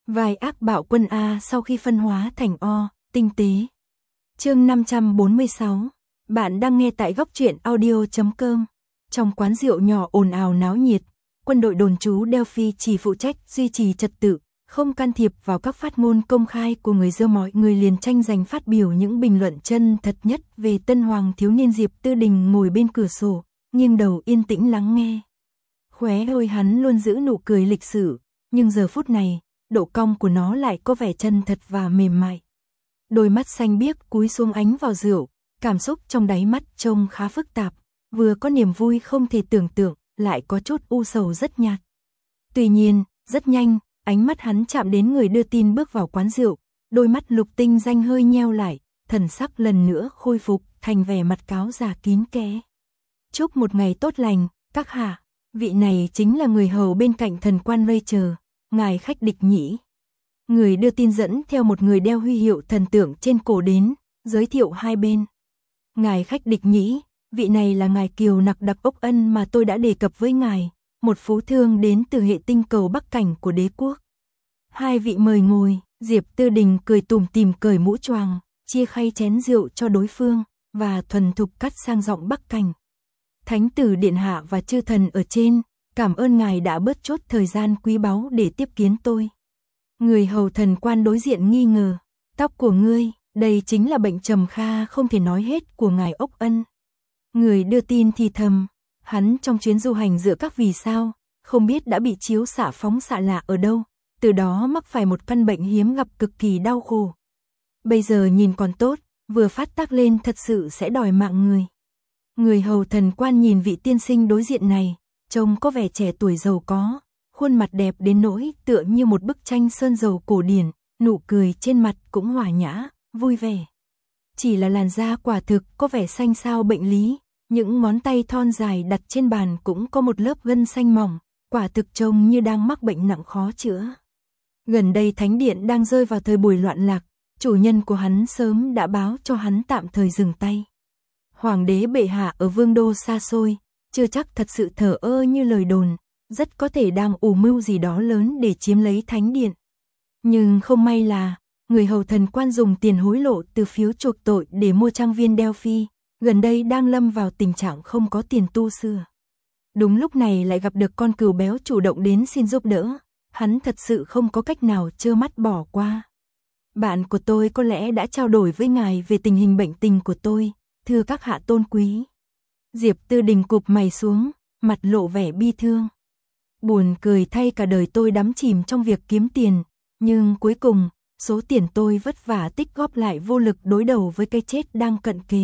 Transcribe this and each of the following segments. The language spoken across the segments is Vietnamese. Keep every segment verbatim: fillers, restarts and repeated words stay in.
Vài ác bạo quân A sau khi phân hóa thành O, tinh tế. Chương năm trăm bốn mươi sáu. Bạn đang nghe tại góc truyện audio chấm com. Trong quán rượu nhỏ ồn ào náo nhiệt, quân đội đồn trú Delphi chỉ phụ trách duy trì trật tự, không can thiệp vào các phát ngôn công khai của người dơ. Mọi người liền tranh giành phát biểu những bình luận chân thật nhất về tân hoàng thiếu niên Diệp Tư Đình ngồi bên cửa sổ, nghiêng đầu yên tĩnh lắng nghe. Khóe môi hắn luôn giữ nụ cười lịch sự, nhưng giờ phút này, độ cong của nó lại có vẻ chân thật và mềm mại. Đôi mắt xanh biếc cúi xuống ánh vào rượu, cảm xúc trong đáy mắt trông khá phức tạp, vừa có niềm vui không thể tưởng tượng, lại có chút u sầu rất nhạt. Tuy nhiên, rất nhanh, ánh mắt hắn chạm đến người đưa tin bước vào quán rượu, đôi mắt Lục Tinh Danh hơi nheo lại, thần sắc lần nữa khôi phục thành vẻ mặt cáo già kín kẽ. Chúc một ngày tốt lành, các hạ, vị này chính là người hầu bên cạnh thần quan Rachel, ngài khách địch nhĩ. Người đưa tin dẫn theo một người đeo huy hiệu thần tượng trên cổ đến, giới thiệu hai bên. Ngài khách địch nhĩ, vị này là ngài Kiều Nặc Đặc Ốc Ân mà tôi đã đề cập với ngài, một phú thương đến từ hệ tinh cầu Bắc Cảnh của đế quốc. Hai vị mời ngồi. Diệp Tư Đình cười tủm tỉm cởi mũ choàng, chia khay chén rượu cho đối phương, và thuần thục cắt sang giọng Bắc Cảnh. Thánh tử điện hạ và chư thần ở trên, cảm ơn ngài đã bớt chốt thời gian quý báu để tiếp kiến tôi. Người hầu thần quan đối diện nghi ngờ, tóc của ngươi, đây chính là bệnh trầm kha không thể nói hết của ngài Ốc Ân. Người đưa tin thì thầm, hắn trong chuyến du hành giữa các vì sao, không biết đã bị chiếu xạ phóng xạ lạ ở đâu, từ đó mắc phải một căn bệnh hiếm gặp cực kỳ đau khổ. Bây giờ nhìn còn tốt, vừa phát tác lên thật sự sẽ đòi mạng người. Người hầu thần quan nhìn vị tiên sinh đối diện này, trông có vẻ trẻ tuổi giàu có, khuôn mặt đẹp đến nỗi tựa như một bức tranh sơn dầu cổ điển, nụ cười trên mặt cũng hòa nhã, vui vẻ. Chỉ là làn da quả thực có vẻ xanh xao bệnh lý, những ngón tay thon dài đặt trên bàn cũng có một lớp gân xanh mỏng, quả thực trông như đang mắc bệnh nặng khó chữa. Gần đây thánh điện đang rơi vào thời buổi loạn lạc, chủ nhân của hắn sớm đã báo cho hắn tạm thời dừng tay. Hoàng đế bệ hạ ở vương đô xa xôi, chưa chắc thật sự thờ ơ như lời đồn, rất có thể đang ủ mưu gì đó lớn để chiếm lấy thánh điện. Nhưng không may là, người hầu thần quan dùng tiền hối lộ từ phiếu chuộc tội để mua trang viên Delphi, gần đây đang lâm vào tình trạng không có tiền tu sửa. Đúng lúc này lại gặp được con cừu béo chủ động đến xin giúp đỡ, hắn thật sự không có cách nào trơ mắt bỏ qua. Bạn của tôi có lẽ đã trao đổi với ngài về tình hình bệnh tình của tôi, thưa các hạ tôn quý. Diệp Tư Đình cụp mày xuống, mặt lộ vẻ bi thương. Buồn cười thay, cả đời tôi đắm chìm trong việc kiếm tiền, nhưng cuối cùng, số tiền tôi vất vả tích góp lại vô lực đối đầu với cái chết đang cận kề.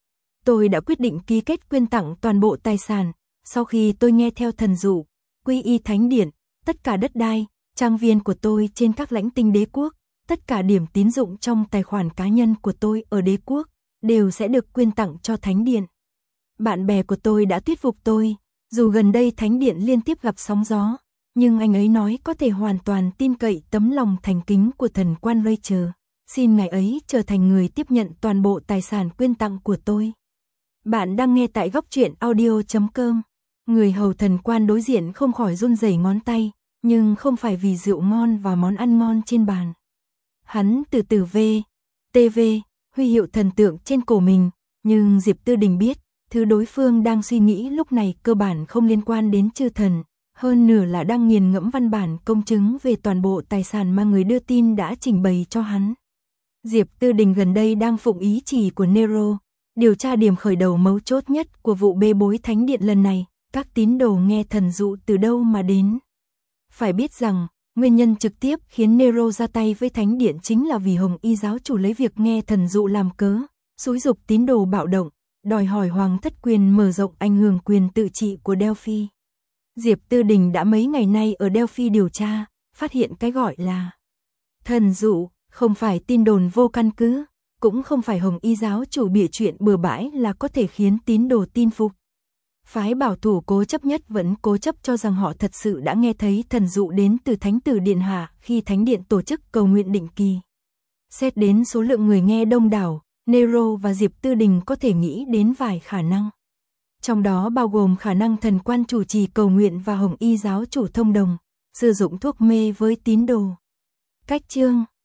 Tôi đã quyết định ký kết quyên tặng toàn bộ tài sản, sau khi tôi nghe theo thần dụ, quy y thánh điện, tất cả đất đai, trang viên của tôi trên các lãnh tinh đế quốc, tất cả điểm tín dụng trong tài khoản cá nhân của tôi ở đế quốc, đều sẽ được quyên tặng cho thánh điện. Bạn bè của tôi đã thuyết phục tôi, dù gần đây thánh điện liên tiếp gặp sóng gió, nhưng anh ấy nói có thể hoàn toàn tin cậy tấm lòng thành kính của thần quan Rachel, xin ngài ấy trở thành người tiếp nhận toàn bộ tài sản quyên tặng của tôi. Bạn đang nghe tại góc truyện audio chấm com. Người hầu thần quan đối diện không khỏi run rẩy ngón tay, nhưng không phải vì rượu ngon và món ăn ngon trên bàn. Hắn từ từ vê, tê vê, huy hiệu thần tượng trên cổ mình, nhưng Diệp Tư Đình biết, thứ đối phương đang suy nghĩ lúc này cơ bản không liên quan đến chư thần, hơn nửa là đang nghiền ngẫm văn bản công chứng về toàn bộ tài sản mà người đưa tin đã trình bày cho hắn. Diệp Tư Đình gần đây đang phụng ý chỉ của Nero, điều tra điểm khởi đầu mấu chốt nhất của vụ bê bối thánh điện lần này, các tín đồ nghe thần dụ từ đâu mà đến. Phải biết rằng, nguyên nhân trực tiếp khiến Nero ra tay với thánh điện chính là vì Hồng Y giáo chủ lấy việc nghe thần dụ làm cớ, xúi giục tín đồ bạo động, đòi hỏi hoàng thất quyền mở rộng ảnh hưởng quyền tự trị của Delphi. Diệp Tư Đình đã mấy ngày nay ở Delphi điều tra, phát hiện cái gọi là thần dụ, không phải tin đồn vô căn cứ, cũng không phải Hồng Y giáo chủ bịa chuyện bừa bãi là có thể khiến tín đồ tin phục. Phái bảo thủ cố chấp nhất vẫn cố chấp cho rằng họ thật sự đã nghe thấy thần dụ đến từ Thánh tử Điện Hạ khi Thánh điện tổ chức cầu nguyện định kỳ. Xét đến số lượng người nghe đông đảo, Nero và Diệp Tư Đình có thể nghĩ đến vài khả năng. Trong đó bao gồm khả năng thần quan chủ trì cầu nguyện và Hồng Y giáo chủ thông đồng, sử dụng thuốc mê với tín đồ. Cách chương